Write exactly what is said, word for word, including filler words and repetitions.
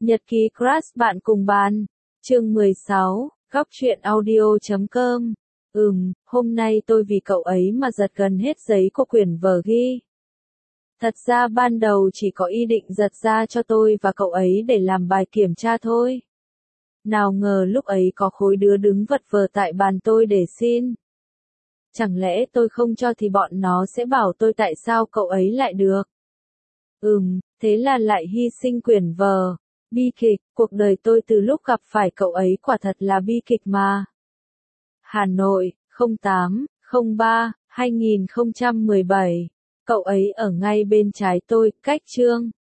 Nhật ký crush bạn cùng bàn. Chương mười sáu, góc truyện audio chấm com. Ừm, hôm nay tôi vì cậu ấy mà giật gần hết giấy của quyển vở ghi. Thật ra ban đầu chỉ có ý định giật ra cho tôi và cậu ấy để làm bài kiểm tra thôi. Nào ngờ lúc ấy có khối đứa đứng vật vờ tại bàn tôi để xin. Chẳng lẽ tôi không cho thì bọn nó sẽ bảo tôi tại sao cậu ấy lại được. Ừm, thế là lại hy sinh quyển vở. Bi kịch, cuộc đời tôi từ lúc gặp phải cậu ấy quả thật là bi kịch mà. Hà Nội, không tám, không ba, hai nghìn không trăm mười bảy. Cậu ấy ở ngay bên trái tôi, cách chương.